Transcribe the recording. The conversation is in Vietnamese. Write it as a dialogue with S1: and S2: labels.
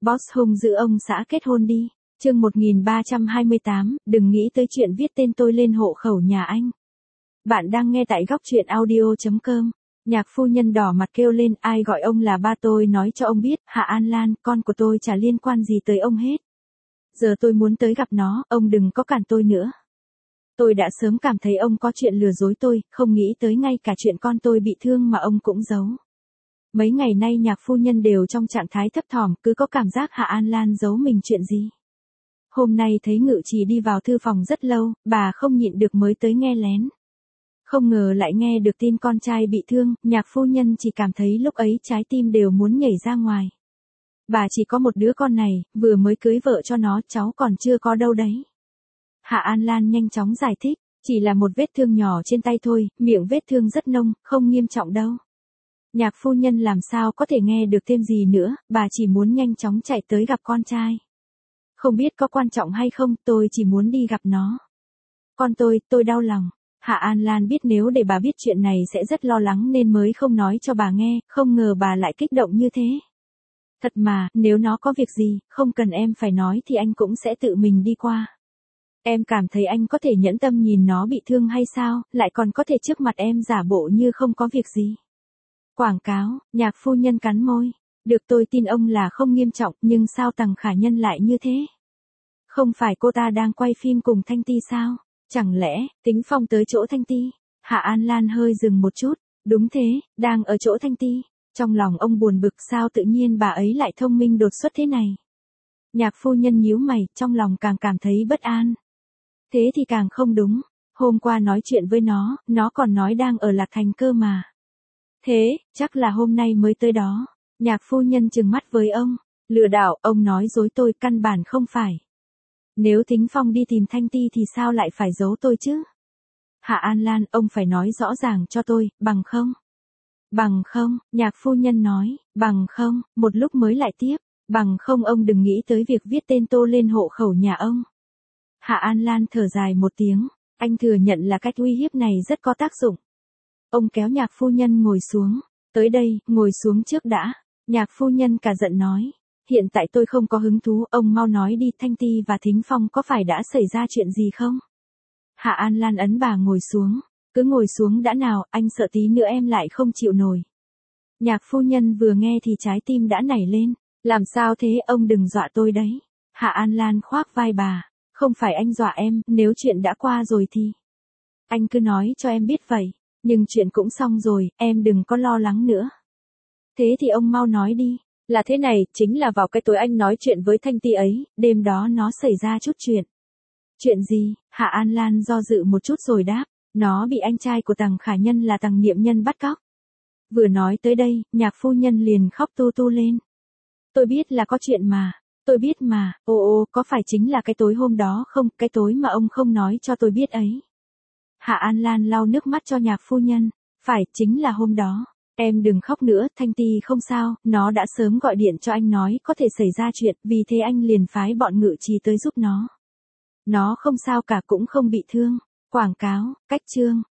S1: Boss hung dữ ông xã kết hôn đi. Chương 1328, đừng nghĩ tới chuyện viết tên tôi lên hộ khẩu nhà anh. Bạn đang nghe tại góc truyện audio.com. Nhạc phu nhân đỏ mặt kêu lên, ai gọi ông là ba, tôi nói cho ông biết, Hạ An Lan, con của tôi chả liên quan gì tới ông hết. Giờ tôi muốn tới gặp nó, ông đừng có cản tôi nữa. Tôi đã sớm cảm thấy ông có chuyện lừa dối tôi, không nghĩ tới ngay cả chuyện con tôi bị thương mà ông cũng giấu. Mấy ngày nay nhạc phu nhân đều trong trạng thái thấp thỏm, cứ có cảm giác Hạ An Lan giấu mình chuyện gì. Hôm nay thấy Ngự Trì đi vào thư phòng rất lâu, bà không nhịn được mới tới nghe lén. Không ngờ lại nghe được tin con trai bị thương, nhạc phu nhân chỉ cảm thấy lúc ấy trái tim đều muốn nhảy ra ngoài. Bà chỉ có một đứa con này, vừa mới cưới vợ cho nó, cháu còn chưa có đâu đấy. Hạ An Lan nhanh chóng giải thích, chỉ là một vết thương nhỏ trên tay thôi, miệng vết thương rất nông, không nghiêm trọng đâu. Nhạc phu nhân làm sao có thể nghe được thêm gì nữa, bà chỉ muốn nhanh chóng chạy tới gặp con trai. Không biết có quan trọng hay không, tôi chỉ muốn đi gặp nó. Con tôi đau lòng. Hạ An Lan biết nếu để bà biết chuyện này sẽ rất lo lắng nên mới không nói cho bà nghe, không ngờ bà lại kích động như thế. Thật mà, nếu nó có việc gì, không cần em phải nói thì anh cũng sẽ tự mình đi qua. Em cảm thấy anh có thể nhẫn tâm nhìn nó bị thương hay sao, lại còn có thể trước mặt em giả bộ như không có việc gì. Quảng cáo, nhạc phu nhân cắn môi. Được, tôi tin ông là không nghiêm trọng, nhưng sao Tằng Khả Nhân lại như thế? Không phải cô ta đang quay phim cùng Thanh Ti sao? Chẳng lẽ, Tính Phong tới chỗ Thanh Ti? Hạ An Lan hơi dừng một chút. Đúng thế, đang ở chỗ Thanh Ti. Trong lòng ông buồn bực, sao tự nhiên bà ấy lại thông minh đột xuất thế này? Nhạc phu nhân nhíu mày, trong lòng càng cảm thấy bất an. Thế thì càng không đúng. Hôm qua nói chuyện với nó còn nói đang ở Lạc Thành cơ mà. Thế, chắc là hôm nay mới tới đó. Nhạc phu nhân trừng mắt với ông. Lừa đảo, ông nói dối tôi, căn bản không phải. Nếu Thính Phong đi tìm Thanh Ti thì sao lại phải giấu tôi chứ? Hạ An Lan, ông phải nói rõ ràng cho tôi, bằng không? Bằng không, nhạc phu nhân nói, bằng không, một lúc mới lại tiếp, bằng không ông đừng nghĩ tới việc viết tên tôi lên hộ khẩu nhà ông. Hạ An Lan thở dài một tiếng, anh thừa nhận là cách uy hiếp này rất có tác dụng. Ông kéo nhạc phu nhân ngồi xuống, tới đây, ngồi xuống trước đã. Nhạc phu nhân cả giận nói, hiện tại tôi không có hứng thú, ông mau nói đi, Thanh Ti và Thính Phong có phải đã xảy ra chuyện gì không? Hạ An Lan ấn bà ngồi xuống, cứ ngồi xuống đã nào, anh sợ tí nữa em lại không chịu nổi. Nhạc phu nhân vừa nghe thì trái tim đã nảy lên, làm sao thế, ông đừng dọa tôi đấy. Hạ An Lan khoác vai bà, không phải anh dọa em, nếu chuyện đã qua rồi thì anh cứ nói cho em biết vậy, nhưng chuyện cũng xong rồi, em đừng có lo lắng nữa. Thế thì ông mau nói đi. Là thế này, chính là vào cái tối anh nói chuyện với Thanh Ti ấy, đêm đó nó xảy ra chút chuyện. Chuyện gì? Hạ An Lan do dự một chút rồi đáp, nó bị anh trai của Tằng Khả Nhân là Tằng Niệm Nhân bắt cóc. Vừa nói tới đây, nhạc phu nhân liền khóc tu tu lên. Tôi biết là có chuyện mà, tôi biết mà, có phải chính là cái tối hôm đó không, cái tối mà ông không nói cho tôi biết ấy. Hạ An Lan lau nước mắt cho nhạc phu nhân, phải, chính là hôm đó. Em đừng khóc nữa, Thanh Ti không sao, nó đã sớm gọi điện cho anh nói có thể xảy ra chuyện, vì thế anh liền phái bọn Ngự Trì tới giúp nó. Nó không sao cả, cũng không bị thương. Quảng cáo, cách chương.